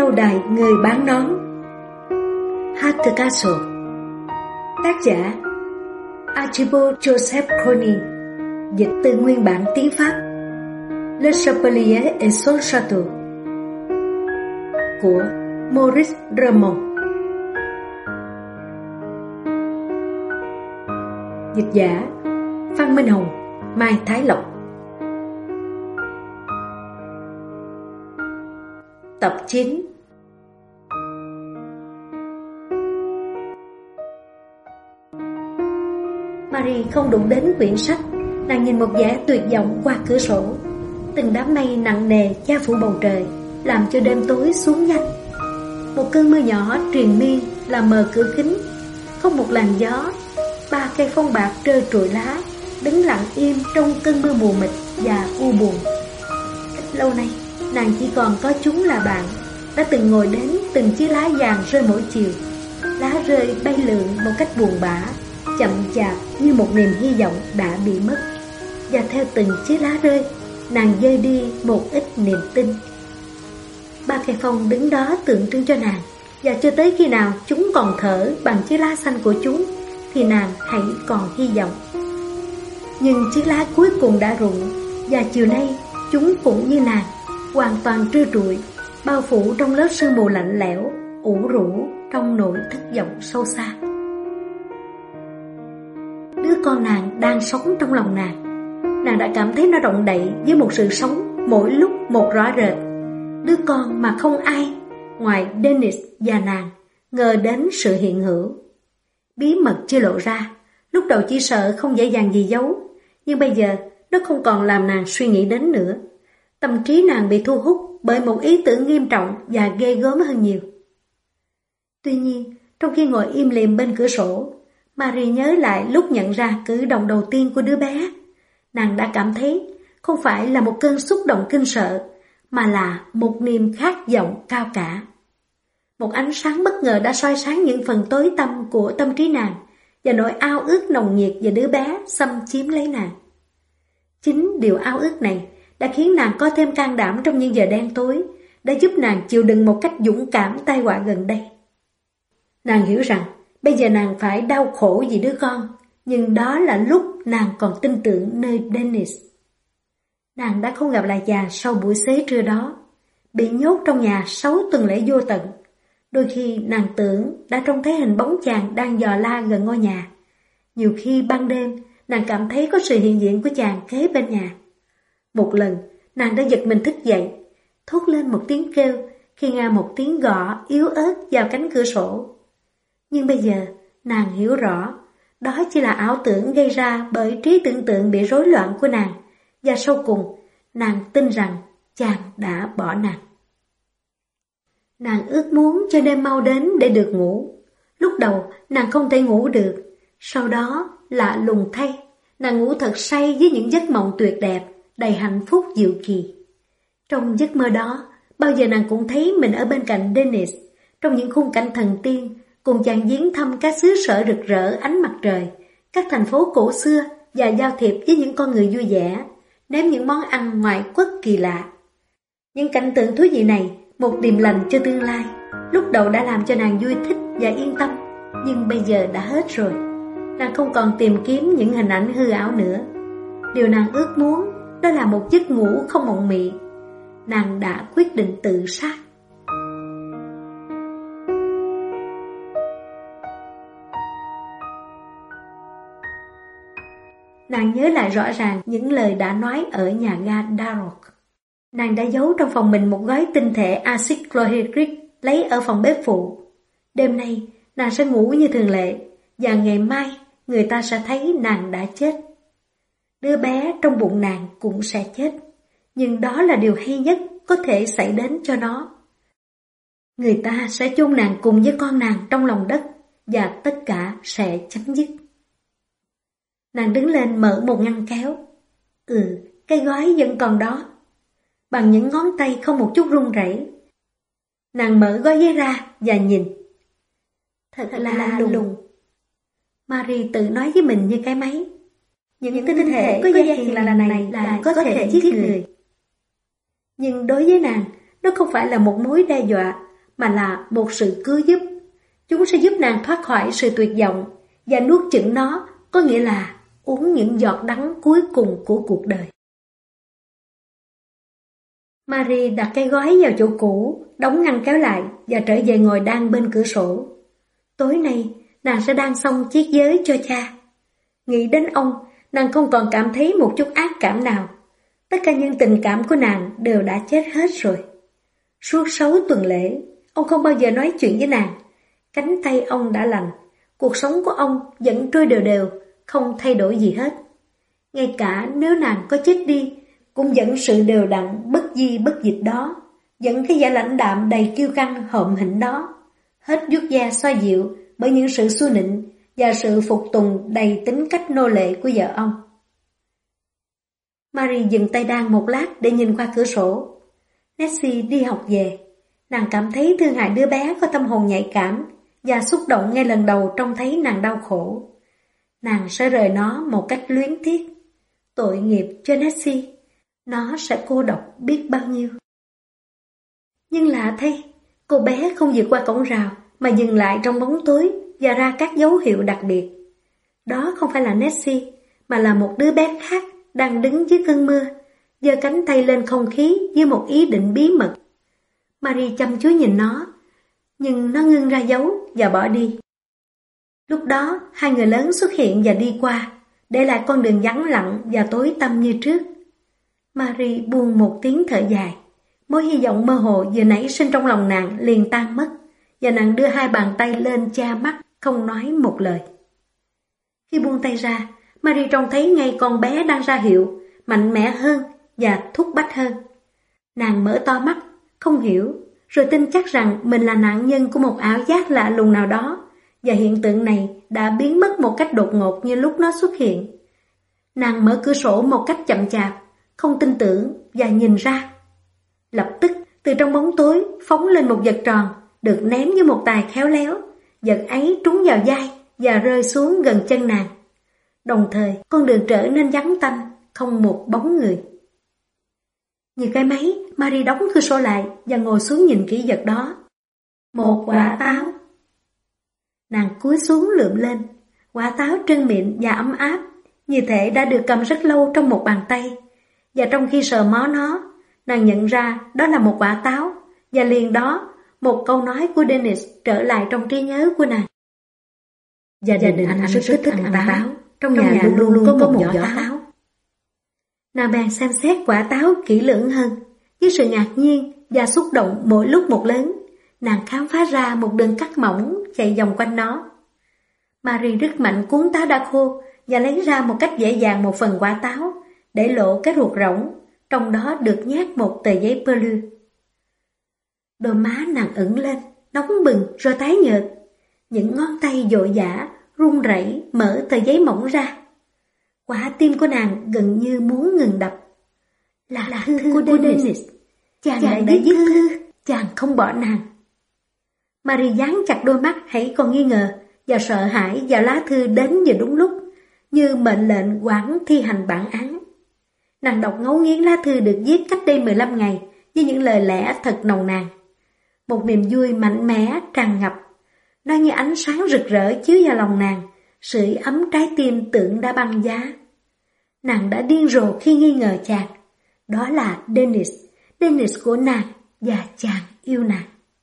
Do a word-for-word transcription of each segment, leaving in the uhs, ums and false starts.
Lâu đài người bán nón. Heart's Castle. Tác giả Archibald Joseph Corny. Dịch từ nguyên bản tiếng Pháp. Le Chapelier et son Château của Maurice Raymond. Dịch giả Phan Minh Hồng, Mai Thái Lộc. Tập chín. Marie không đụng đến quyển sách. Nàng nhìn một vẻ tuyệt vọng qua cửa sổ. Từng đám mây nặng nề che phủ bầu trời, làm cho đêm tối xuống nhanh. Một cơn mưa nhỏ triền miên làm mờ cửa kính. Không một làn gió. Ba cây phong bạc trơ trụi lá đứng lặng im trong cơn mưa mù mịt và u buồn. Ít lâu nay nàng chỉ còn có chúng là bạn. Đã từng ngồi đến từng chiếc lá vàng rơi mỗi chiều. Lá rơi bay lượn một cách buồn bã, chậm chạp như một niềm hy vọng đã bị mất. Và theo từng chiếc lá rơi, nàng dơi đi một ít niềm tin. Ba cây phong đứng đó tượng trưng cho nàng. Và cho tới khi nào chúng còn thở bằng chiếc lá xanh của chúng, thì nàng hãy còn hy vọng. Nhưng chiếc lá cuối cùng đã rụng. Và chiều nay chúng cũng như nàng, hoàn toàn trơ trụi, bao phủ trong lớp sương mù lạnh lẽo, ủ rũ trong nỗi thất vọng sâu xa. Đứa con nàng đang sống trong lòng nàng. Nàng đã cảm thấy nó động đậy với một sự sống mỗi lúc một rõ rệt. Đứa con mà không ai ngoài Dennis và nàng ngờ đến sự hiện hữu. Bí mật chưa lộ ra. Lúc đầu chỉ sợ không dễ dàng gì giấu. Nhưng bây giờ nó không còn làm nàng suy nghĩ đến nữa. Tâm trí nàng bị thu hút bởi một ý tưởng nghiêm trọng và ghê gớm hơn nhiều. Tuy nhiên, trong khi ngồi im lìm bên cửa sổ, Marie nhớ lại lúc nhận ra cử động đầu tiên của đứa bé. Nàng đã cảm thấy không phải là một cơn xúc động kinh sợ, mà là một niềm khát vọng cao cả. Một ánh sáng bất ngờ đã soi sáng những phần tối tăm của tâm trí nàng, và nỗi ao ước nồng nhiệt về đứa bé xâm chiếm lấy nàng. Chính điều ao ước này đã khiến nàng có thêm can đảm trong những giờ đen tối, đã giúp nàng chịu đựng một cách dũng cảm tai họa gần đây. Nàng hiểu rằng bây giờ nàng phải đau khổ vì đứa con, nhưng đó là lúc nàng còn tin tưởng nơi Dennis. Nàng đã không gặp lại chàng sau buổi xế trưa đó, bị nhốt trong nhà sáu tuần lễ vô tận. Đôi khi nàng tưởng đã trông thấy hình bóng chàng đang dò la gần ngôi nhà. Nhiều khi ban đêm nàng cảm thấy có sự hiện diện của chàng kế bên nhà. Một lần nàng đã giật mình thức dậy, thốt lên một tiếng kêu khi nghe một tiếng gõ yếu ớt vào cánh cửa sổ. Nhưng bây giờ nàng hiểu rõ, đó chỉ là ảo tưởng gây ra bởi trí tưởng tượng bị rối loạn của nàng. Và sau cùng, nàng tin rằng chàng đã bỏ nàng. Nàng ước muốn cho đêm mau đến để được ngủ. Lúc đầu nàng không thể ngủ được. Sau đó lạ lùng thay, nàng ngủ thật say với những giấc mộng tuyệt đẹp, đầy hạnh phúc diệu kỳ. Trong giấc mơ đó, bao giờ nàng cũng thấy mình ở bên cạnh Dennis, trong những khung cảnh thần tiên, cùng chàng viếng thăm các xứ sở rực rỡ ánh mặt trời, các thành phố cổ xưa và giao thiệp với những con người vui vẻ, nếm những món ăn ngoại quốc kỳ lạ. Những cảnh tượng thú vị này, một điềm lành cho tương lai, lúc đầu đã làm cho nàng vui thích và yên tâm, nhưng bây giờ đã hết rồi. Nàng không còn tìm kiếm những hình ảnh hư ảo nữa. Điều nàng ước muốn đó là một giấc ngủ không mộng mị. Nàng đã quyết định tự sát. Nàng nhớ lại rõ ràng những lời đã nói ở nhà ga Darroch. Nàng đã giấu trong phòng mình một gói tinh thể axit chlorhydric lấy ở phòng bếp phụ. Đêm nay nàng sẽ ngủ như thường lệ, và ngày mai người ta sẽ thấy nàng đã chết. Đứa bé trong bụng nàng cũng sẽ chết, nhưng đó là điều hay nhất có thể xảy đến cho nó. Người ta sẽ chôn nàng cùng với con nàng trong lòng đất, và tất cả sẽ chấm dứt. Nàng đứng lên mở một ngăn kéo. Ừ, cái gói vẫn còn đó. Bằng những ngón tay không một chút run rẩy, nàng mở gói giấy ra và nhìn. Thật, Thật là, là lùng. lùng. Marie tự nói với mình như cái máy. Những, những tinh thể có gia hiền lành này, này là có thể giết người. Nhưng đối với nàng, nó không phải là một mối đe dọa, mà là một sự cứu giúp. Chúng sẽ giúp nàng thoát khỏi sự tuyệt vọng, và nuốt chửng nó có nghĩa là uống những giọt đắng cuối cùng của cuộc đời. Marie đặt cái gói vào chỗ cũ, đóng ngăn kéo lại và trở về ngồi đan bên cửa sổ. Tối nay, nàng sẽ đan xong chiếc giới cho cha. Nghĩ đến ông, nàng không còn cảm thấy một chút ác cảm nào. Tất cả những tình cảm của nàng đều đã chết hết rồi. Suốt sáu tuần lễ, ông không bao giờ nói chuyện với nàng. Cánh tay ông đã lành, cuộc sống của ông vẫn trôi đều đều, không thay đổi gì hết. Ngay cả nếu nàng có chết đi, cũng vẫn sự đều đặn bất di bất dịch đó, vẫn cái vẻ lãnh đạm đầy kiêu căng hậm hĩnh đó, hết vuốt da xoa dịu bởi những sự xu nịnh và sự phục tùng đầy tính cách nô lệ của vợ ông. Marie dừng tay đan một lát để nhìn qua cửa sổ. Nessie đi học về, nàng cảm thấy thương hại đứa bé có tâm hồn nhạy cảm và xúc động ngay lần đầu trông thấy nàng đau khổ. Nàng sẽ rời nó một cách luyến tiếc. Tội nghiệp cho Nessie, nó sẽ cô độc biết bao nhiêu. Nhưng lạ thay, cô bé không vượt qua cổng rào mà dừng lại trong bóng tối và ra các dấu hiệu đặc biệt. Đó không phải là Nessie, mà là một đứa bé khác đang đứng dưới cơn mưa, giơ cánh tay lên không khí với một ý định bí mật. Marie chăm chú nhìn nó, nhưng nó ngưng ra dấu và bỏ đi. Lúc đó, hai người lớn xuất hiện và đi qua, để lại con đường vắng lặng và tối tăm như trước. Marie buông một tiếng thở dài. Mối hy vọng mơ hồ vừa nảy sinh trong lòng nàng liền tan mất, và nàng đưa hai bàn tay lên che mắt, không nói một lời. Khi buông tay ra, Marie trông thấy ngay con bé đang ra hiệu, mạnh mẽ hơn và thúc bách hơn. Nàng mở to mắt, không hiểu, rồi tin chắc rằng mình là nạn nhân của một ảo giác lạ lùng nào đó, và hiện tượng này đã biến mất một cách đột ngột như lúc nó xuất hiện. Nàng mở cửa sổ một cách chậm chạp, không tin tưởng và nhìn ra. Lập tức, từ trong bóng tối phóng lên một vật tròn, được ném như một tài khéo léo. Vật ấy trúng vào vai và rơi xuống gần chân nàng. Đồng thời, con đường trở nên vắng tanh, không một bóng người. Như cái máy, Marie đóng cửa sổ lại và ngồi xuống nhìn kỹ vật đó. Một quả táo. Nàng cúi xuống lượm lên. Quả táo trơn mịn và ấm áp, như thể đã được cầm rất lâu trong một bàn tay. Và trong khi sờ mó nó, nàng nhận ra đó là một quả táo, và liền đó, một câu nói của Dennis trở lại trong trí nhớ của nàng. Gia đình anh rất thích ăn táo, táo. Trong, trong nhà, nhà luôn luôn có, có một vỏ táo. táo. Nàng bèn xem xét quả táo kỹ lưỡng hơn, với sự ngạc nhiên và xúc động mỗi lúc một lớn. Nàng khám phá ra một đường cắt mỏng chạy vòng quanh nó. Marie rất mạnh cuốn táo đã khô và lấy ra một cách dễ dàng một phần quả táo, để lộ cái ruột rỗng, trong đó được nhét một tờ giấy pelu. Đôi má nàng ửng lên, nóng bừng rồi tái nhợt. Những ngón tay vội vã, run rẩy mở tờ giấy mỏng ra. Quả tim của nàng gần như muốn ngừng đập. Là, là thư, thư của Dennis. Dennis. Chàng, chàng đã viết thư, chàng không bỏ nàng. Marie dán chặt đôi mắt hãy còn nghi ngờ và sợ hãi vào lá thư đến vừa đúng lúc, như mệnh lệnh quản thi hành bản án. Nàng đọc ngấu nghiến lá thư được viết cách đây mười lăm ngày với những lời lẽ thật nồng nàn. Một niềm vui mạnh mẽ tràn ngập. Nó như ánh sáng rực rỡ chiếu vào lòng nàng, sưởi ấm trái tim tưởng đã băng giá. Nàng đã điên rồ khi nghi ngờ chàng. Đó là Dennis, Dennis của nàng và chàng yêu nàng.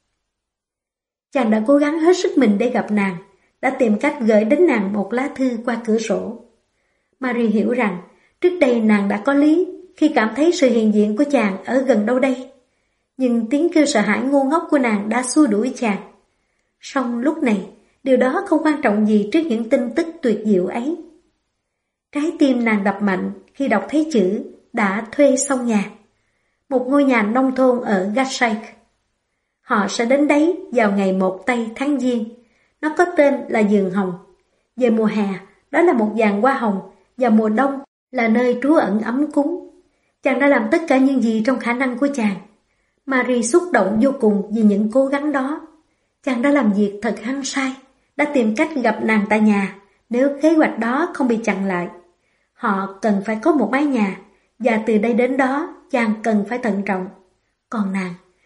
Chàng đã cố gắng hết sức mình để gặp nàng, đã tìm cách gửi đến nàng một lá thư qua cửa sổ. Marie hiểu rằng trước đây nàng đã có lý khi cảm thấy sự hiện diện của chàng ở gần đâu đây. Nhưng tiếng kêu sợ hãi ngu ngốc của nàng đã xua đuổi chàng. Song lúc này, điều đó không quan trọng gì trước những tin tức tuyệt diệu ấy. Trái tim nàng đập mạnh khi đọc thấy chữ đã thuê xong nhà. Một ngôi nhà nông thôn ở Gatshaik. Họ sẽ đến đấy vào ngày một tây tháng Giêng. Nó có tên là vườn hồng. Về mùa hè, đó là một vườn hoa hồng, và mùa đông là nơi trú ẩn ấm cúng. Chàng đã làm tất cả những gì trong khả năng của chàng. Marie xúc động vô cùng vì những cố gắng đó. Chàng đã làm việc thật hăng say, đã tìm cách gặp nàng tại nhà, nếu kế hoạch đó không bị chặn lại. Họ cần phải có một mái nhà, và từ đây đến đó chàng cần phải thận trọng. Còn nàng,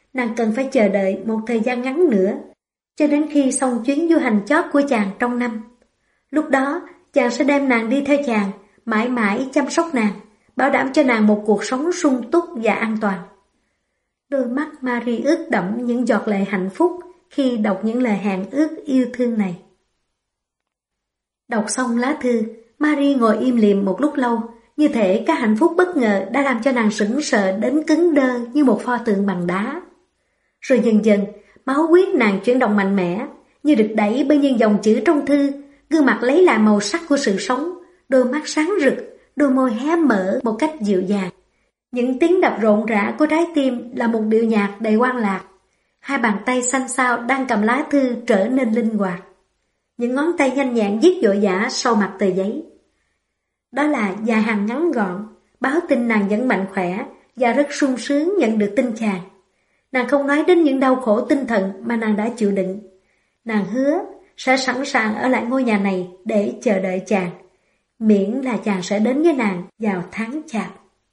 nàng cần phải chờ đợi một thời gian ngắn nữa, cho đến khi xong chuyến du hành chót của chàng trong năm. Lúc đó, chàng sẽ đem nàng đi theo chàng, mãi mãi chăm sóc nàng, bảo đảm cho nàng một cuộc sống sung túc và an toàn. Đôi mắt Marie ướt đẫm những giọt lệ hạnh phúc khi đọc những lời hẹn ước yêu thương này. Đọc xong lá thư, Marie ngồi im lìm một lúc lâu, như thể các hạnh phúc bất ngờ đã làm cho nàng sững sờ đến cứng đơ như một pho tượng bằng đá. Rồi dần dần, máu huyết nàng chuyển động mạnh mẽ, như được đẩy bởi những dòng chữ trong thư, gương mặt lấy lại màu sắc của sự sống, đôi mắt sáng rực, đôi môi hé mở một cách dịu dàng. Những tiếng đập rộn rã của trái tim là một điệu nhạc đầy quan lạc. Hai bàn tay xanh xao đang cầm lá thư trở nên linh hoạt. Những ngón tay nhanh nhẹn viết vội vã sau mặt tờ giấy. Đó là vài hàng ngắn gọn, báo tin nàng vẫn mạnh khỏe và rất sung sướng nhận được tin chàng. Nàng không nói đến những đau khổ tinh thần mà nàng đã chịu đựng. Nàng hứa sẽ sẵn sàng ở lại ngôi nhà này để chờ đợi chàng, miễn là chàng sẽ đến với nàng vào tháng chạp.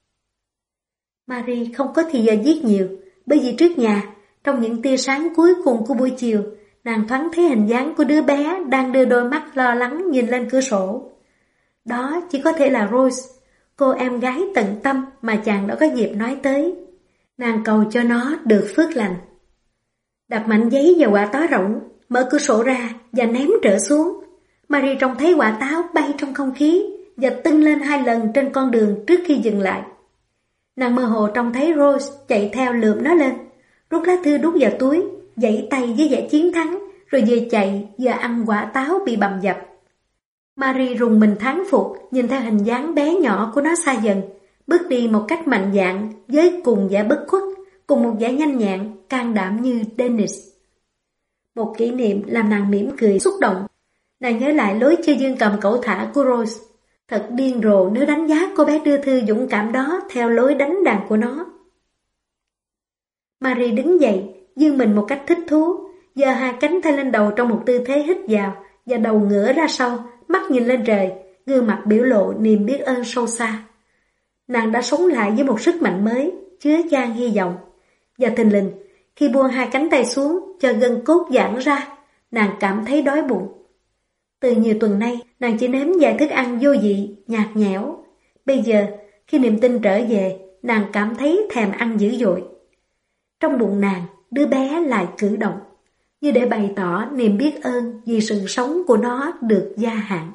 Marie không có thời giờ viết nhiều, bởi vì trước nhà, trong những tia sáng cuối cùng của buổi chiều, nàng thoáng thấy hình dáng của đứa bé đang đưa đôi mắt lo lắng nhìn lên cửa sổ. Đó chỉ có thể là Rose, cô em gái tận tâm mà chàng đã có dịp nói tới. Nàng cầu cho nó được phước lành. Đặt mạnh giấy vào quả táo rỗng, mở cửa sổ ra và ném trở xuống. Marie trông thấy quả táo bay trong không khí và tưng lên hai lần trên con đường trước khi dừng lại. Nàng mơ hồ trông thấy Rose chạy theo lượm nó lên, rút lá thư đút vào túi, giãy tay với vẻ chiến thắng, rồi vừa chạy vừa ăn quả táo bị bầm dập. Marie rùng mình thán phục nhìn theo hình dáng bé nhỏ của nó xa dần, bước đi một cách mạnh dạn với cùng vẻ bất khuất, cùng một vẻ nhanh nhẹn, can đảm như Dennis. Một kỷ niệm làm nàng mỉm cười xúc động. Nàng nhớ lại lối chơi dương cầm cẩu thả của Rose. Thật điên rồ nếu đánh giá cô bé đưa thư dũng cảm đó theo lối đánh đàn của nó. Marie đứng dậy, dương mình một cách thích thú, giơ hai cánh tay lên đầu trong một tư thế hít vào và đầu ngửa ra sau, mắt nhìn lên trời, gương mặt biểu lộ niềm biết ơn sâu xa. Nàng đã sống lại với một sức mạnh mới, chứa chan hy vọng. Và thình lình, khi buông hai cánh tay xuống cho gân cốt giãn ra, nàng cảm thấy đói bụng. Từ nhiều tuần nay, nàng chỉ nếm vài thức ăn vô vị, nhạt nhẽo. Bây giờ, khi niềm tin trở về, nàng cảm thấy thèm ăn dữ dội. Trong bụng nàng, đứa bé lại cử động, như để bày tỏ niềm biết ơn vì sự sống của nó được gia hạn.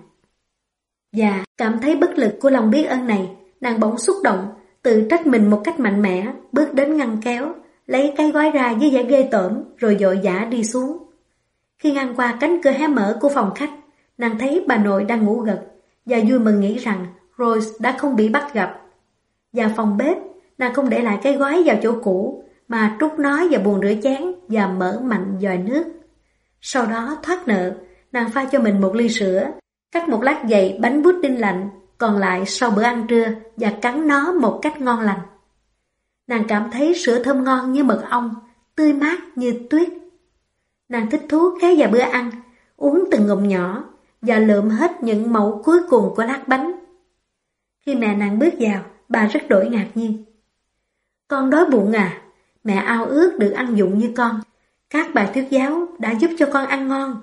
Và cảm thấy bất lực của lòng biết ơn này, nàng bỗng xúc động, tự trách mình một cách mạnh mẽ, bước đến ngăn kéo, lấy cái gói ra với vẻ ghê tởm, rồi vội vã đi xuống. Khi ngang qua cánh cửa hé mở của phòng khách, nàng thấy bà nội đang ngủ gật, và vui mừng nghĩ rằng Rose đã không bị bắt gặp. Vào phòng bếp, nàng không để lại cái gói vào chỗ cũ, mà trút nó vào bồn rửa chén và mở mạnh vòi nước. Sau đó thoát nợ, nàng pha cho mình một ly sữa, cắt một lát dày bánh pudding lạnh, còn lại sau bữa ăn trưa và cắn nó một cách ngon lành. Nàng cảm thấy sữa thơm ngon như mật ong, tươi mát như tuyết. Nàng thích thú ghé vào bữa ăn, uống từng ngụm nhỏ và lượm hết những mẩu cuối cùng của lát bánh. Khi mẹ nàng bước vào, bà rất đổi ngạc nhiên. Con đói bụng à? Mẹ ao ước được ăn vụng như con. Các bà thuyết giáo đã giúp cho con ăn ngon.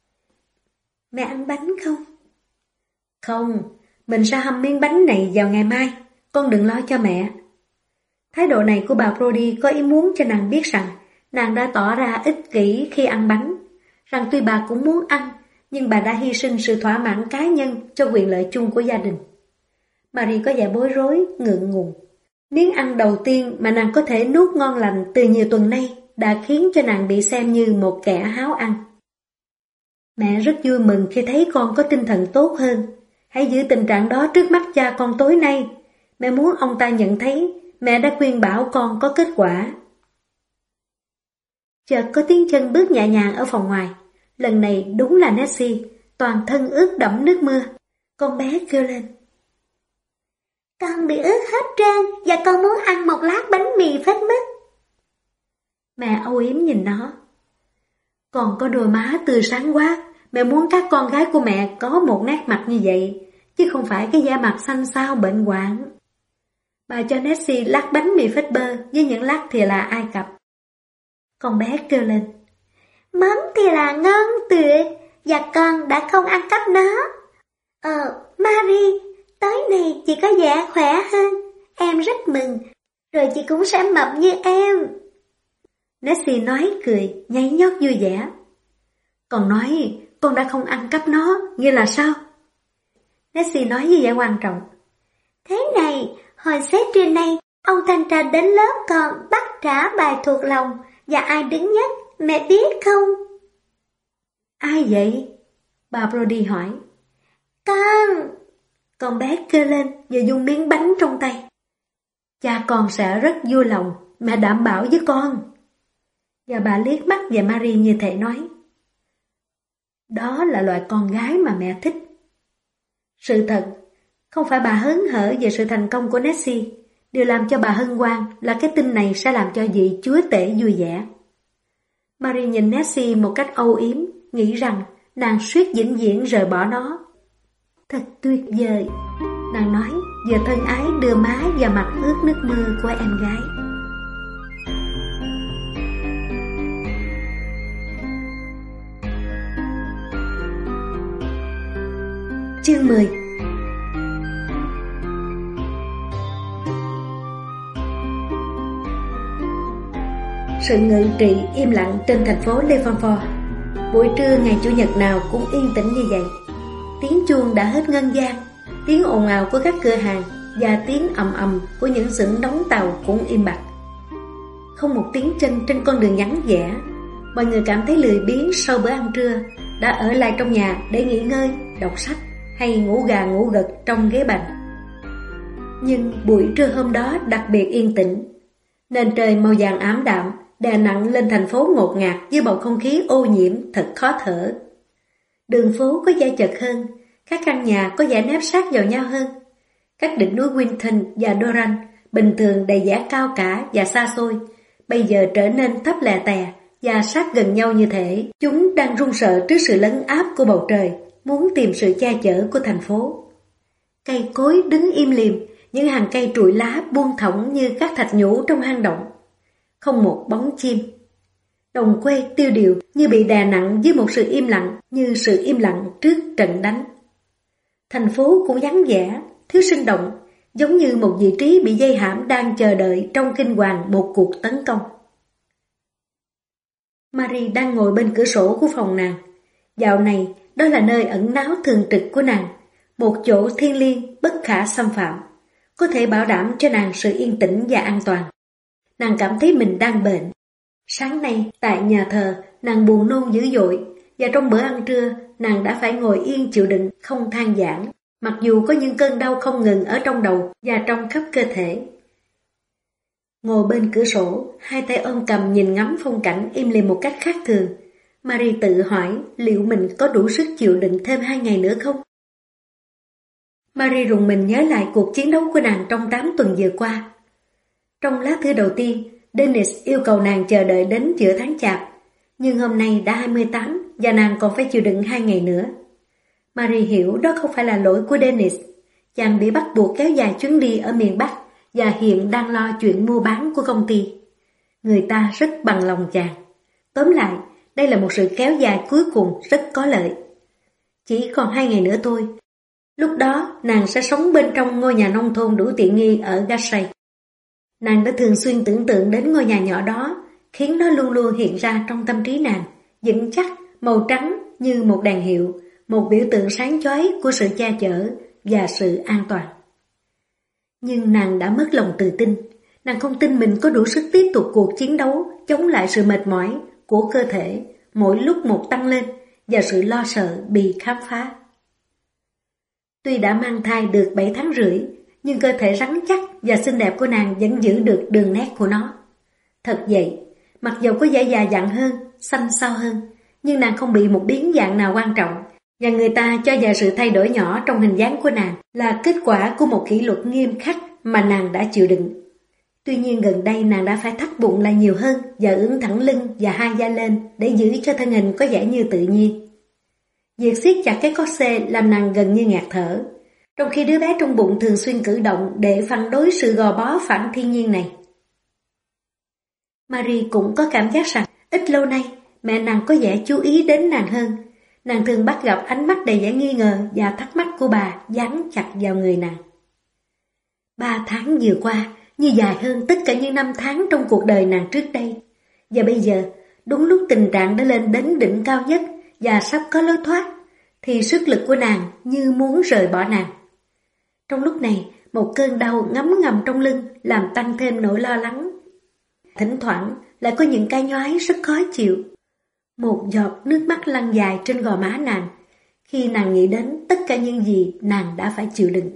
Mẹ ăn bánh không? Không, mình sẽ hầm miếng bánh này vào ngày mai. Con đừng lo cho mẹ. Thái độ này của bà Brody có ý muốn cho nàng biết rằng nàng đã tỏ ra ích kỷ khi ăn bánh, rằng tuy bà cũng muốn ăn, nhưng bà đã hy sinh sự thỏa mãn cá nhân cho quyền lợi chung của gia đình. Marie có vẻ bối rối, ngượng ngùng. Miếng ăn đầu tiên mà nàng có thể nuốt ngon lành từ nhiều tuần nay đã khiến cho nàng bị xem như một kẻ háo ăn. Mẹ rất vui mừng khi thấy con có tinh thần tốt hơn. Hãy giữ tình trạng đó trước mắt cha con tối nay. Mẹ muốn ông ta nhận thấy mẹ đã khuyên bảo con có kết quả. Chợt có tiếng chân bước nhẹ nhàng ở phòng ngoài. Lần này đúng là Nessie, toàn thân ướt đẫm nước mưa. Con bé kêu lên. Con bị ướt hết trơn và con muốn ăn một lát bánh mì phết mứt. Mẹ âu yếm nhìn nó. Con có đôi má tươi sáng quá. Mẹ muốn các con gái của mẹ có một nét mặt như vậy, chứ không phải cái da mặt xanh xao bệnh hoạn. Bà cho Nessie lát bánh mì phết bơ với những lát thìa là Ai Cập. Con bé kêu lên. Món thì là ngon tuyệt, và con đã không ăn cắp nó. Ờ, Marie, tối nay chị có vẻ khỏe hơn, em rất mừng, rồi chị cũng sẽ mập như em. Nessie nói cười, nhảy nhót vui vẻ. Còn nói con đã không ăn cắp nó, nghĩa là sao? Nessie nói với vẻ quan trọng. Thế này, hồi xế trưa nay, ông thanh tra đến lớp con bắt trả bài thuộc lòng, và ai đứng nhất, mẹ biết không? Ai vậy? Bà Brody hỏi. Con! Con bé kêu lên và dùng miếng bánh trong tay. Cha con sẽ rất vui lòng, mẹ đảm bảo với con. Và bà liếc mắt về Marie như thể nói. Đó là loại con gái mà mẹ thích. Sự thật, không phải bà hớn hở về sự thành công của Nessie. Điều làm cho bà hân hoan là cái tin này sẽ làm cho vị chúa tể vui vẻ. Marie nhìn Nessie một cách âu yếm, nghĩ rằng nàng suýt vĩnh viễn rời bỏ nó. Thật tuyệt vời, nàng nói vừa thân ái đưa má và mặt ướt nước mưa của em gái. Chương mười. Sự ngự trị im lặng trên thành phố Le Fanfort. Buổi trưa ngày Chủ nhật nào cũng yên tĩnh như vậy. Tiếng chuông đã hết ngân vang, tiếng ồn ào của các cửa hàng và tiếng ầm ầm của những xưởng đóng tàu cũng im bặt. Không một tiếng chân trên con đường vắng vẻ. Mọi người cảm thấy lười biếng sau bữa ăn trưa, đã ở lại trong nhà để nghỉ ngơi, đọc sách hay ngủ gà ngủ gật trong ghế bành. Nhưng buổi trưa hôm đó đặc biệt yên tĩnh. Nền trời màu vàng ám đạm đè nặng lên thành phố ngột ngạt với bầu không khí ô nhiễm thật khó thở. Đường phố có vẻ chật hơn, các căn nhà có vẻ nép sát vào nhau hơn. Các đỉnh núi Winton và Doran bình thường đầy vẻ cao cả và xa xôi, bây giờ trở nên thấp lè tè và sát gần nhau như thể chúng đang run sợ trước sự lấn áp của bầu trời, muốn tìm sự che chở của thành phố. Cây cối đứng im lìm, những hàng cây trụi lá buông thõng như các thạch nhũ trong hang động. Không một bóng chim. Đồng quê tiêu điều như bị đè nặng với một sự im lặng như sự im lặng trước trận đánh. Thành phố cũng vắng vẻ, thiếu sinh động, giống như một vị trí bị dây hãm đang chờ đợi trong kinh hoàng một cuộc tấn công. Marie đang ngồi bên cửa sổ của phòng nàng. Dạo này, đó là nơi ẩn náu thường trực của nàng, một chỗ thiêng liêng bất khả xâm phạm, có thể bảo đảm cho nàng sự yên tĩnh và an toàn. Nàng cảm thấy mình đang bệnh. Sáng nay, tại nhà thờ, nàng buồn nôn dữ dội, và trong bữa ăn trưa, nàng đã phải ngồi yên chịu đựng, không than vãn, mặc dù có những cơn đau không ngừng ở trong đầu và trong khắp cơ thể. Ngồi bên cửa sổ, hai tay ôm cầm nhìn ngắm phong cảnh im lìm một cách khác thường, Marie tự hỏi liệu mình có đủ sức chịu đựng thêm hai ngày nữa không? Marie rùng mình nhớ lại cuộc chiến đấu của nàng trong tám tuần vừa qua. Trong lá thư đầu tiên, Dennis yêu cầu nàng chờ đợi đến giữa tháng Chạp, nhưng hôm nay đã hai mươi tám và nàng còn phải chịu đựng hai ngày nữa. Marie hiểu đó không phải là lỗi của Dennis. Chàng bị bắt buộc kéo dài chuyến đi ở miền Bắc và hiện đang lo chuyện mua bán của công ty. Người ta rất bằng lòng chàng. Tóm lại, đây là một sự kéo dài cuối cùng rất có lợi. Chỉ còn hai ngày nữa thôi. Lúc đó, nàng sẽ sống bên trong ngôi nhà nông thôn đủ tiện nghi ở Gassay. Nàng đã thường xuyên tưởng tượng đến ngôi nhà nhỏ đó, khiến nó luôn luôn hiện ra trong tâm trí nàng, vững chắc, màu trắng như một đèn hiệu, một biểu tượng sáng chói của sự che chở và sự an toàn. Nhưng nàng đã mất lòng tự tin, nàng không tin mình có đủ sức tiếp tục cuộc chiến đấu chống lại sự mệt mỏi của cơ thể mỗi lúc một tăng lên và sự lo sợ bị khám phá. Tuy đã mang thai được bảy tháng rưỡi, nhưng cơ thể rắn chắc và xinh đẹp của nàng vẫn giữ được đường nét của nó. Thật vậy, mặc dầu có vẻ già dặn hơn, xanh xao hơn, nhưng nàng không bị một biến dạng nào quan trọng, và người ta cho vài sự thay đổi nhỏ trong hình dáng của nàng là kết quả của một kỷ luật nghiêm khắc mà nàng đã chịu đựng. Tuy nhiên gần đây nàng đã phải thắt bụng lại nhiều hơn và ưỡn thẳng lưng và hai vai lên để giữ cho thân hình có vẻ như tự nhiên. Việc siết chặt cái corset làm nàng gần như ngạt thở, trong khi đứa bé trong bụng thường xuyên cử động để phản đối sự gò bó phản thiên nhiên này. Marie cũng có cảm giác rằng Ít lâu nay, mẹ nàng có vẻ chú ý đến nàng hơn. Nàng thường bắt gặp ánh mắt đầy vẻ nghi ngờ và thắc mắc của bà dán chặt vào người nàng. Ba tháng vừa qua, như dài hơn tất cả những năm tháng trong cuộc đời nàng trước đây. Và bây giờ, đúng lúc tình trạng đã lên đến đỉnh cao nhất và sắp có lối thoát, thì sức lực của nàng như muốn rời bỏ nàng. Trong lúc này, một cơn đau ngấm ngầm trong lưng làm tăng thêm nỗi lo lắng. Thỉnh thoảng lại có những cái nhoái rất khó chịu. Một giọt nước mắt lăn dài trên gò má nàng khi nàng nghĩ đến tất cả những gì nàng đã phải chịu đựng.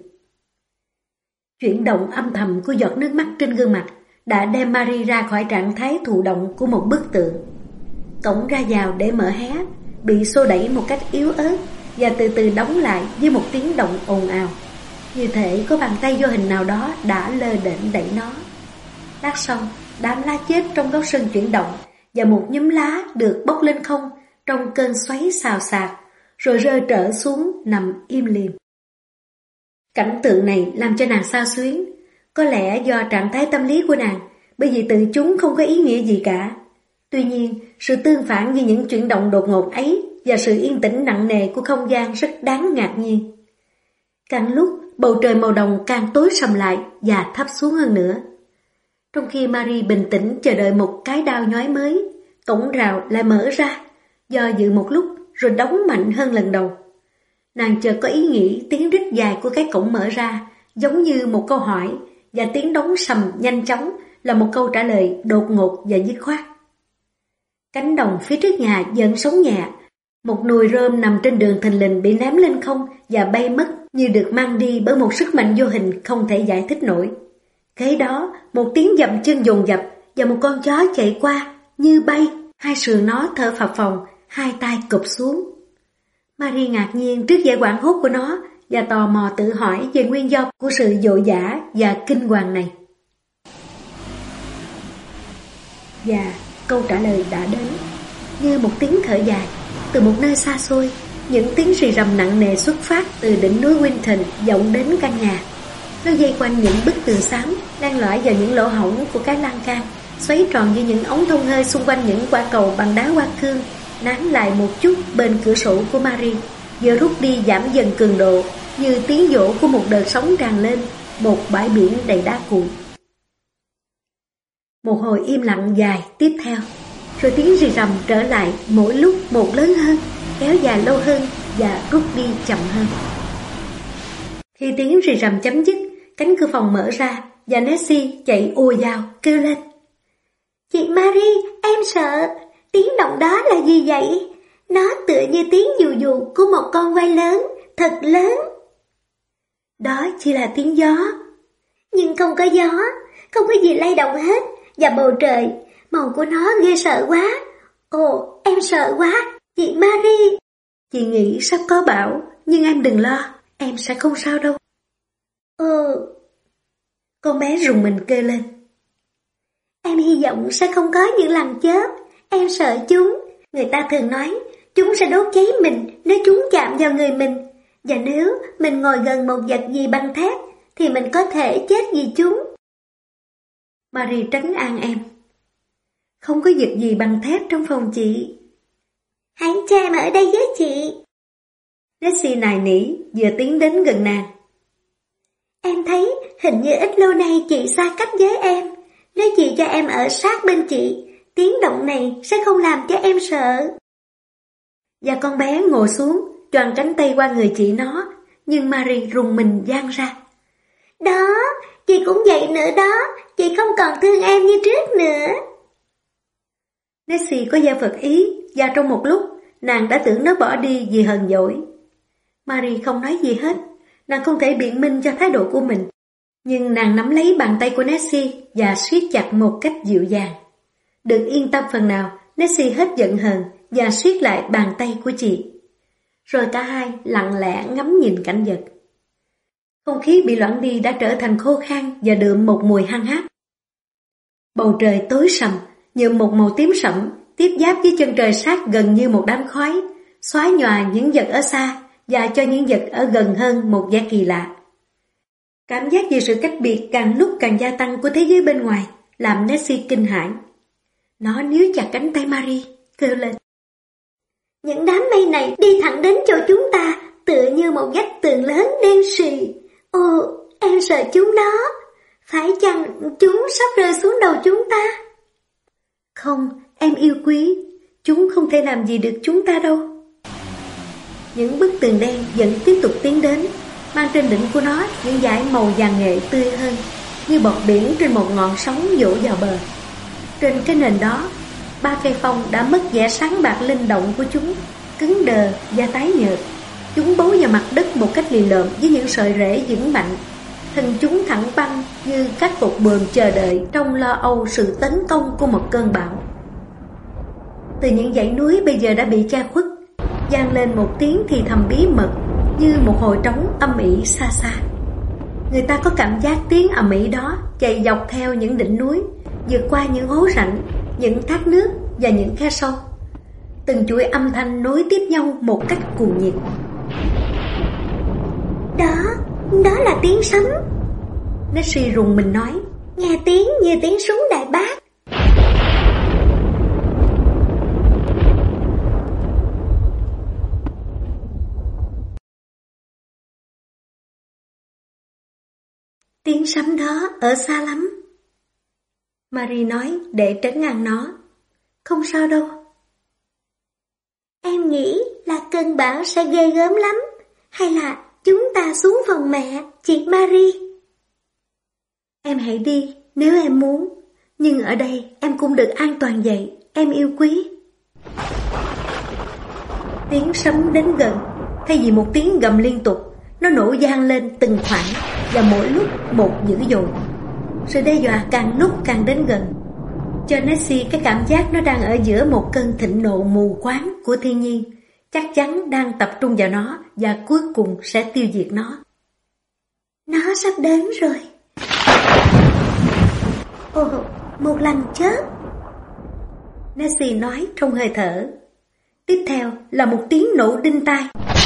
Chuyển động âm thầm của giọt nước mắt trên gương mặt đã đem Marie ra khỏi trạng thái thụ động của một bức tượng. Cổng ra vào để mở hé, bị xô đẩy một cách yếu ớt và từ từ đóng lại với một tiếng động ồn ào. Như thể có bàn tay vô hình nào đó đã lơ đễnh đẩy nó. Lát sau, đám lá chết trong góc sân chuyển động và một nhúm lá được bốc lên không trong cơn xoáy xào xạc, rồi rơi trở xuống nằm im lìm. Cảnh tượng này làm cho nàng xao xuyến, có lẽ do trạng thái tâm lý của nàng, bởi vì tự chúng không có ý nghĩa gì cả. Tuy nhiên, sự tương phản như những chuyển động đột ngột ấy và sự yên tĩnh nặng nề của không gian rất đáng ngạc nhiên. Càng lúc, bầu trời màu đồng càng tối sầm lại và thấp xuống hơn nữa. Trong khi Marie bình tĩnh chờ đợi một cái đao nhói mới, cổng rào lại mở ra, do dự một lúc rồi đóng mạnh hơn lần đầu. Nàng chợt có ý nghĩ tiếng rít dài của cái cổng mở ra giống như một câu hỏi, và tiếng đóng sầm nhanh chóng là một câu trả lời đột ngột và dứt khoát. Cánh đồng phía trước nhà dần sóng nhẹ, một nùi rơm nằm trên đường thình lình bị ném lên không và bay mất như được mang đi bởi một sức mạnh vô hình không thể giải thích nổi. Kế đó, một tiếng dậm chân dồn dập và một con chó chạy qua như bay, hai sườn nó thở phập phồng, hai tay cụp xuống. Marie ngạc nhiên trước vẻ hoảng hốt của nó và tò mò tự hỏi về nguyên do của sự vội vã và kinh hoàng này. Và câu trả lời đã đến, như một tiếng thở dài từ một nơi xa xôi. Những tiếng rì rầm nặng nề xuất phát từ đỉnh núi Winton vọng đến căn nhà. Nó dây quanh những bức tường xám, đang lõi vào những lỗ hổng của cái lan can, xoáy tròn như những ống thông hơi xung quanh những quả cầu bằng đá hoa cương, nán lại một chút bên cửa sổ của Marie, vừa rút đi giảm dần cường độ, như tiếng dỗ của một đợt sóng tràn lên một bãi biển đầy đá cuội. Một hồi im lặng dài tiếp theo, rồi tiếng rì rầm trở lại mỗi lúc một lớn hơn, kéo dài lâu hơn và rút đi chậm hơn. Khi tiếng rì rầm chấm dứt, cánh cửa phòng mở ra và Nessie chạy ùa vào kêu lên: "Chị Marie, em sợ, tiếng động đó là gì vậy? Nó tựa như tiếng dù dù của một con quay lớn, thật lớn." "Đó chỉ là tiếng gió." "Nhưng không có gió, không có gì lay động hết, và bầu trời, màu của nó ghê sợ quá. Ồ, em sợ quá, chị Marie." "Chị nghĩ sắp có bão, nhưng em đừng lo, em sẽ không sao đâu." "Ừ." Con bé rùng mình kêu lên. "Em hy vọng sẽ không có những lần chớp, em sợ chúng. Người ta thường nói chúng sẽ đốt cháy mình nếu chúng chạm vào người mình, và nếu mình ngồi gần một vật gì bằng thép thì mình có thể chết vì chúng." Marie trấn an em. "Không có vật gì bằng thép trong phòng chị." "Hãy cho em ở đây với chị." Nessie nài nỉ vừa tiến đến gần nàng. "Em thấy hình như ít lâu nay chị xa cách với em. Nếu chị cho em ở sát bên chị, tiếng động này sẽ không làm cho em sợ." Và con bé ngồi xuống, choàng cánh tay qua người chị nó, nhưng Marie rùng mình giang ra. "Đó, chị cũng vậy nữa đó, chị không còn thương em như trước nữa." Nessie có vẻ phật ý, và trong một lúc, nàng đã tưởng nó bỏ đi vì hờn dỗi. Marie không nói gì hết, nàng không thể biện minh cho thái độ của mình, nhưng nàng nắm lấy bàn tay của Nessie và siết chặt một cách dịu dàng. Được yên tâm phần nào, Nessie hết giận hờn và siết lại bàn tay của chị. Rồi cả hai lặng lẽ ngắm nhìn cảnh vật. Không khí bị loãng đi đã trở thành khô khan và đượm một mùi hăng hắc. Bầu trời tối sầm, nhuộm một màu tím sẫm, tiếp giáp với chân trời sát gần như một đám khói, xóa nhòa những vật ở xa và cho những vật ở gần hơn một vẻ kỳ lạ. Cảm giác về sự cách biệt càng lúc càng gia tăng của thế giới bên ngoài làm Nessie kinh hãi. Nó níu chặt cánh tay Marie, kêu lên. Những đám mây này đi thẳng đến chỗ chúng ta, tựa như một vách tường lớn đen sì. Ồ, em sợ chúng đó. Phải chăng chúng sắp rơi xuống đầu chúng ta? Không, em yêu quý. Chúng không thể làm gì được chúng ta đâu. Những bức tường đen vẫn tiếp tục tiến đến, mang trên đỉnh của nó những dải màu vàng nghệ tươi hơn, như bọt biển trên một ngọn sóng vỗ vào bờ. Trên cái nền đó, ba cây phong đã mất vẻ sáng bạc linh động của chúng, cứng đờ và tái nhợt. Chúng bấu vào mặt đất một cách lì lợm với những sợi rễ vững mạnh. Thân chúng thẳng băng như các cột buồm chờ đợi trong lo âu sự tấn công của một cơn bão. Từ những dãy núi bây giờ đã bị che khuất, vang lên một tiếng thì thầm bí mật, như một hồi trống âm ỉ xa xa. Người ta có cảm giác tiếng ầm ĩ đó chạy dọc theo những đỉnh núi, vượt qua những hố rãnh, những thác nước và những khe sâu. Từng chuỗi âm thanh nối tiếp nhau một cách cuồng nhiệt. Đó, đó là tiếng sấm. Nessie rùng mình nói, nghe tiếng như tiếng súng đại bác. Tiếng sấm đó ở xa lắm, Marie nói để trấn an nó. Không sao đâu. Em nghĩ là cơn bão sẽ ghê gớm lắm. Hay là chúng ta xuống phòng mẹ, chị Marie? Em hãy đi nếu em muốn, nhưng ở đây em cũng được an toàn vậy, em yêu quý. Tiếng sấm đến gần, thay vì một tiếng gầm liên tục, nó nổ vang lên từng khoảng và mỗi lúc một dữ dội. Sự đe dọa càng lúc càng đến gần, cho Nessie cái cảm giác nó đang ở giữa một cơn thịnh nộ mù quáng của thiên nhiên, chắc chắn đang tập trung vào nó và cuối cùng sẽ tiêu diệt nó. Nó sắp đến rồi. Ồ, một lần chớp, Nessie nói trong hơi thở. Tiếp theo là một tiếng nổ đinh tai.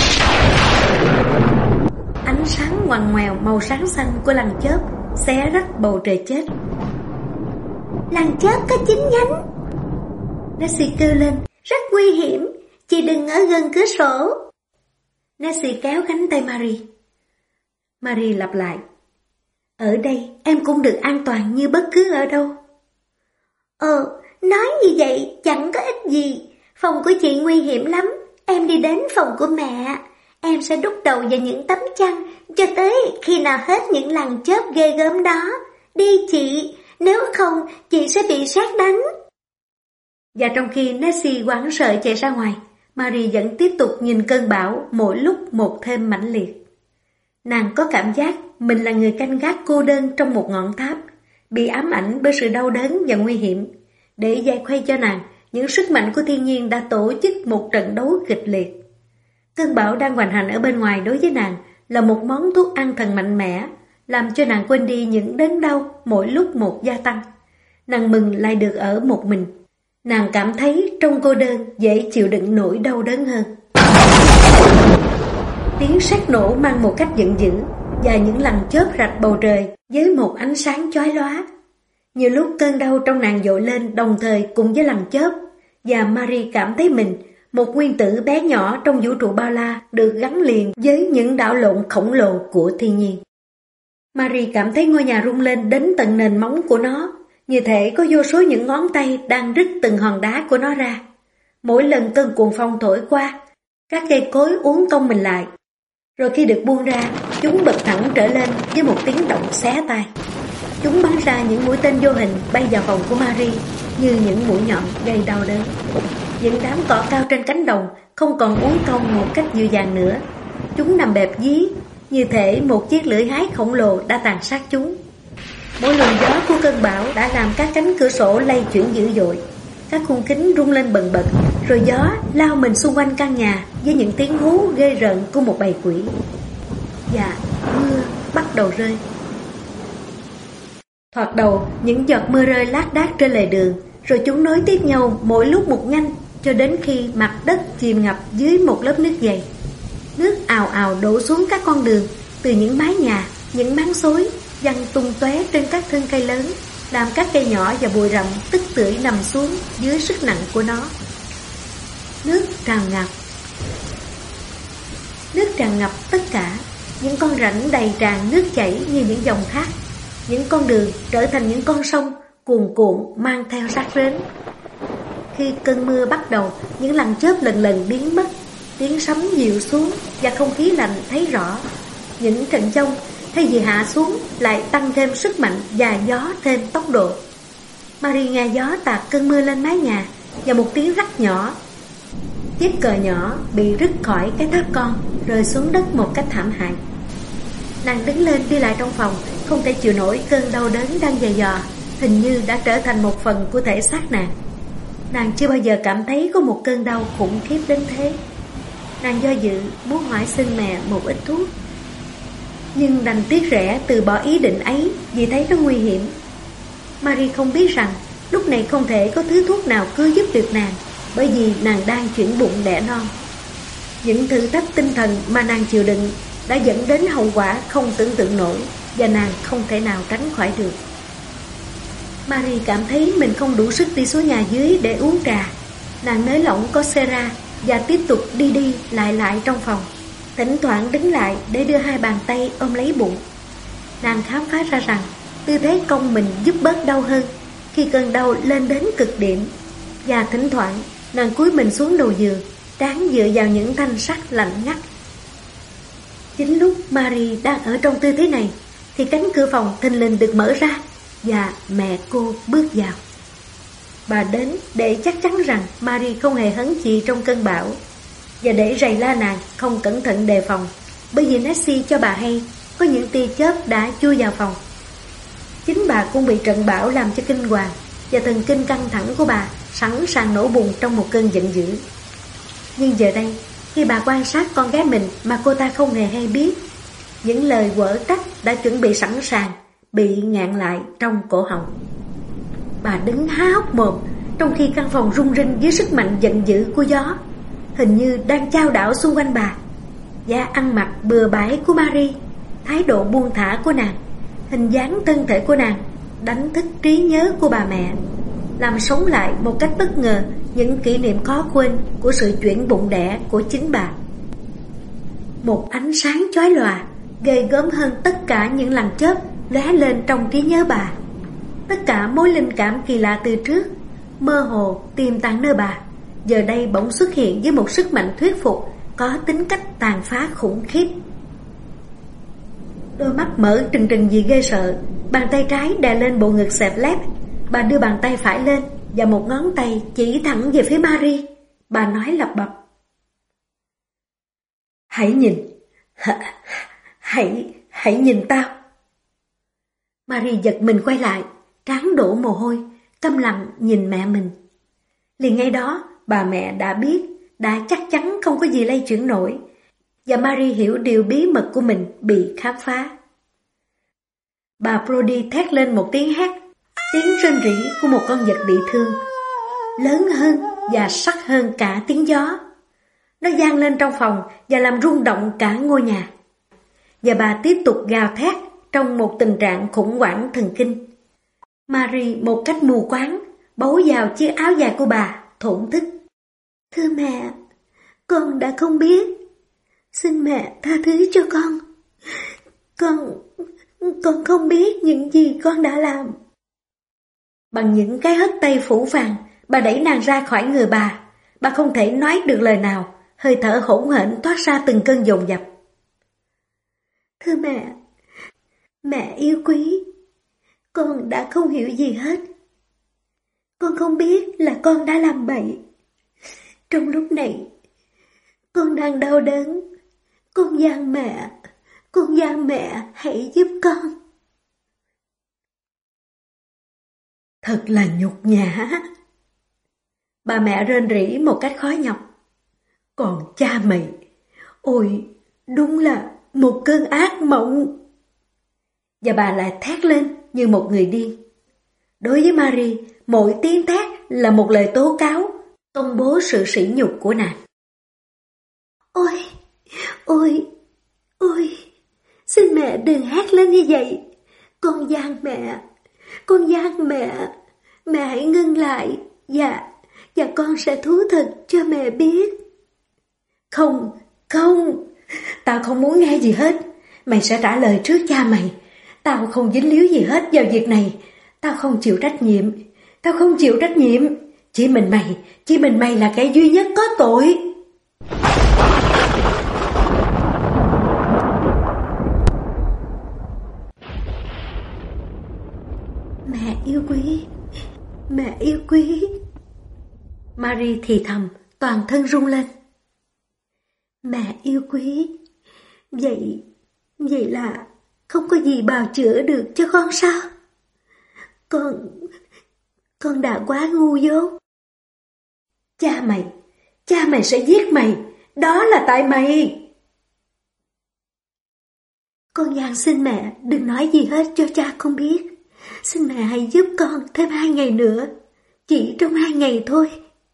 Ánh sáng ngoằn ngoèo màu sáng xanh của lằn chớp xé rách bầu trời chết. Lằn chớp có chín nhánh, Nessie kêu lên. Rất nguy hiểm, chị đừng ở gần cửa sổ. Nessie kéo cánh tay Marie. Marie lặp lại. Ở đây em cũng được an toàn như bất cứ ở đâu. Ờ, nói như vậy chẳng có ích gì. Phòng của chị nguy hiểm lắm. Em đi đến phòng của mẹ. Em sẽ đút đầu vào những tấm chăn cho tới khi nào hết những lằn chớp ghê gớm đó. Đi chị, nếu không chị sẽ bị sét đánh. Và trong khi Nessie hoảng sợ chạy ra ngoài, Marie vẫn tiếp tục nhìn cơn bão mỗi lúc một thêm mãnh liệt. Nàng có cảm giác mình là người canh gác cô đơn trong một ngọn tháp, bị ám ảnh bởi sự đau đớn và nguy hiểm. Để giải khuây cho nàng, những sức mạnh của thiên nhiên đã tổ chức một trận đấu kịch liệt. Cơn bão đang hoành hành ở bên ngoài đối với nàng là một món thuốc an thần mạnh mẽ, làm cho nàng quên đi những đớn đau mỗi lúc một gia tăng. Nàng mừng lại được ở một mình. Nàng cảm thấy trong cô đơn dễ chịu đựng nỗi đau đớn hơn. Tiếng sét nổ mang một cách giận dữ và những lằn chớp rạch bầu trời với một ánh sáng chói lóa. Nhiều lúc cơn đau trong nàng dội lên đồng thời cùng với lằn chớp, và Marie cảm thấy mình, một nguyên tử bé nhỏ trong vũ trụ bao la, được gắn liền với những đảo lộn khổng lồ của thiên nhiên. Marie cảm thấy ngôi nhà rung lên đến tận nền móng của nó, như thể có vô số những ngón tay đang rít từng hòn đá của nó ra. Mỗi lần cơn cuồng phong thổi qua, các cây cối uốn cong mình lại, rồi khi được buông ra, chúng bật thẳng trở lên với một tiếng động xé tai. Chúng bắn ra những mũi tên vô hình bay vào phòng của Marie như những mũi nhọn gây đau đớn. Những đám cỏ cao trên cánh đồng không còn uốn cong một cách dịu dàng nữa. Chúng nằm bẹp dí, như thể một chiếc lưỡi hái khổng lồ đã tàn sát chúng. Mỗi luồng gió của cơn bão đã làm các cánh cửa sổ lay chuyển dữ dội. Các khung kính rung lên bần bật, rồi gió lao mình xung quanh căn nhà với những tiếng hú ghê rợn của một bầy quỷ. Và mưa bắt đầu rơi. Thoạt đầu, những giọt mưa rơi lác đác trên lề đường, rồi chúng nối tiếp nhau mỗi lúc một nhanh, cho đến khi mặt đất chìm ngập dưới một lớp nước dày. Nước ào ào đổ xuống các con đường, từ những mái nhà, những máng xối, văng tung tóe trên các thân cây lớn, làm các cây nhỏ và bụi rậm tức tưởi nằm xuống dưới sức nặng của nó. Nước tràn ngập. Nước tràn ngập tất cả, những con rãnh đầy tràn nước chảy như những dòng thác, những con đường trở thành những con sông cuồn cuộn mang theo rác rến. Khi cơn mưa bắt đầu, những làn chớp lần lần biến mất, tiếng sấm dịu xuống và không khí lạnh thấy rõ. Những trận giông thay vì hạ xuống lại tăng thêm sức mạnh và gió thêm tốc độ. Marie nghe gió tạt cơn mưa lên mái nhà và một tiếng rắc nhỏ. Chiếc cờ nhỏ bị rứt khỏi cái tháp con, rơi xuống đất một cách thảm hại. Nàng đứng lên đi lại trong phòng, không thể chịu nổi cơn đau đớn đang dày dò, hình như đã trở thành một phần của thể xác nàng. Nàng chưa bao giờ cảm thấy có một cơn đau khủng khiếp đến thế. Nàng do dự muốn hỏi xin mẹ một ít thuốc, nhưng đành tiếc rẻ từ bỏ ý định ấy vì thấy nó nguy hiểm. Marie không biết rằng lúc này không thể có thứ thuốc nào cứu giúp được nàng, bởi vì nàng đang chuyển bụng đẻ non. Những thử thách tinh thần mà nàng chịu đựng đã dẫn đến hậu quả không tưởng tượng nổi, và nàng không thể nào tránh khỏi được. Marie cảm thấy mình không đủ sức đi xuống nhà dưới để uống trà. Nàng nới lỏng Coursera và tiếp tục đi đi lại lại trong phòng, thỉnh thoảng đứng lại để đưa hai bàn tay ôm lấy bụng. Nàng khám phá ra rằng tư thế cong mình giúp bớt đau hơn khi cơn đau lên đến cực điểm, và thỉnh thoảng nàng cúi mình xuống đầu giường, trán dựa vào những thanh sắt lạnh ngắt. Chính lúc Marie đang ở trong tư thế này thì cánh cửa phòng thình lình được mở ra và mẹ cô bước vào. Bà đến để chắc chắn rằng Marie không hề hấn gì trong cơn bão, và để rầy la nàng không cẩn thận đề phòng, bởi vì Nancy cho bà hay có những tia chớp đã chui vào phòng. Chính bà cũng bị trận bão làm cho kinh hoàng, và thần kinh căng thẳng của bà sẵn sàng nổ bùng trong một cơn giận dữ. Nhưng giờ đây, khi bà quan sát con gái mình mà cô ta không hề hay biết, những lời quở trách đã chuẩn bị sẵn sàng bị ngạn lại trong cổ họng. Bà đứng há hốc mồm, trong khi căn phòng rung rinh dưới sức mạnh giận dữ của gió, hình như đang chao đảo xung quanh bà. Da ăn mặc bừa bãi của Marie, thái độ buông thả của nàng, hình dáng thân thể của nàng đánh thức trí nhớ của bà mẹ, làm sống lại một cách bất ngờ những kỷ niệm khó quên của sự chuyển bụng đẻ của chính bà. Một ánh sáng chói lòa, ghê gớm hơn tất cả những làn chớp lóe lên trong trí nhớ bà. Tất cả mối linh cảm kỳ lạ từ trước, mơ hồ tiềm tàng nơi bà, giờ đây bỗng xuất hiện với một sức mạnh thuyết phục, có tính cách tàn phá khủng khiếp. Đôi mắt mở trừng trừng vì ghê sợ, bàn tay trái đè lên bộ ngực xẹp lép. Bà đưa bàn tay phải lên và một ngón tay chỉ thẳng về phía Marie. Bà nói lặp bập: "Hãy nhìn, hãy, hãy nhìn tao." Marie giật mình quay lại, trán đổ mồ hôi, câm lặng nhìn mẹ mình. Liền ngay đó, bà mẹ đã biết, đã chắc chắn không có gì lay chuyển nổi, và Marie hiểu điều bí mật của mình bị khám phá. Bà Brody thét lên một tiếng hét, tiếng rên rỉ của một con vật bị thương, lớn hơn và sắc hơn cả tiếng gió. Nó vang lên trong phòng và làm rung động cả ngôi nhà. Và bà tiếp tục gào thét trong một tình trạng khủng hoảng thần kinh. Marie một cách mù quáng bấu vào chiếc áo dài của bà, thổn thức: "Thưa mẹ, con đã không biết. Xin mẹ tha thứ cho con. Con, con không biết những gì con đã làm." Bằng những cái hất tay phủ phàng, bà đẩy nàng ra khỏi người bà. Bà không thể nói được lời nào, hơi thở hỗn hển toát ra từng cơn dồn dập. "Thưa mẹ, mẹ yêu quý, con đã không hiểu gì hết. Con không biết là con đã làm bậy. Trong lúc này, con đang đau đớn. Con van mẹ, con van mẹ hãy giúp con." "Thật là nhục nhã." Bà mẹ rên rỉ một cách khó nhọc. "Còn cha mày, ôi, đúng là một cơn ác mộng." Và bà lại thét lên như một người điên. Đối với Marie, mỗi tiếng thét là một lời tố cáo, công bố sự sỉ nhục của nàng. "Ôi, ôi, ôi, xin mẹ đừng hét lên như vậy. Con van mẹ, con gian mẹ, mẹ hãy ngưng lại, dạ, dạ con sẽ thú thật cho mẹ biết. Không, không, tao không muốn nghe gì hết, mày sẽ trả lời trước cha mày, tao không dính líu gì hết vào việc này, tao không chịu trách nhiệm, tao không chịu trách nhiệm, chỉ mình mày, chỉ mình mày là kẻ duy nhất có tội. Mẹ yêu quý, mẹ yêu quý. Marie thì thầm, toàn thân run lên. Mẹ yêu quý, vậy, vậy là không có gì bào chữa được cho con sao? Con, con đã quá ngu dốt. Cha mày, cha mày sẽ giết mày, đó là tại mày. Con van xin mẹ đừng nói gì hết cho cha con biết. Xin mẹ hãy giúp con thêm hai ngày nữa, chỉ trong hai ngày thôi.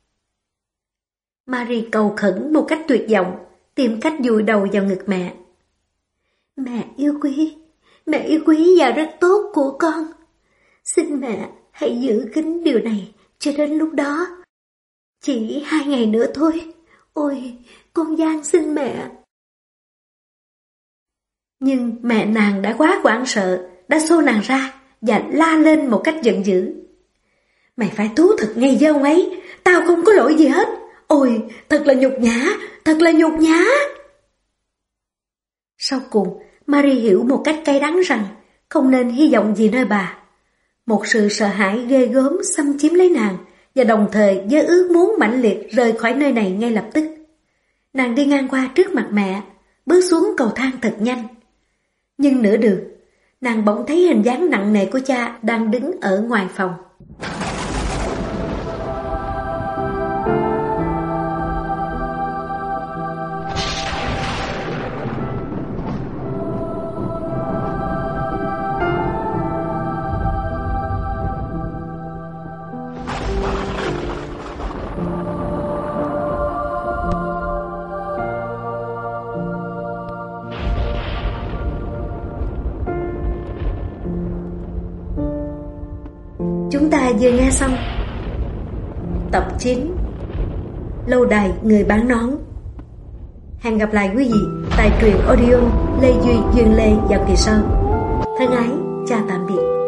Marie cầu khẩn một cách tuyệt vọng, tìm cách vùi đầu vào ngực mẹ. Mẹ yêu quý, mẹ yêu quý và rất tốt của con. Xin mẹ hãy giữ kín điều này cho đến lúc đó. Chỉ hai ngày nữa thôi. Ôi, con van xin mẹ. Nhưng mẹ nàng đã quá hoảng sợ, đã xô nàng ra và la lên một cách giận dữ. Mày phải thú thật ngay với ông ấy, tao không có lỗi gì hết. Ôi, thật là nhục nhã, thật là nhục nhã. Sau cùng, Marie hiểu một cách cay đắng rằng không nên hy vọng gì nơi bà. Một sự sợ hãi ghê gớm xâm chiếm lấy nàng và đồng thời với ước muốn mãnh liệt rời khỏi nơi này ngay lập tức. Nàng đi ngang qua trước mặt mẹ, bước xuống cầu thang thật nhanh. Nhưng nửa đường, nàng bỗng thấy hình dáng nặng nề của cha đang đứng ở ngoài phòng. Chúng ta vừa nghe xong tập chín Lâu đài người bán nón. Hẹn gặp lại quý vị tại truyện audio Lê Duy Duyên Lê vào kỳ sau. Thân ái, chào tạm biệt.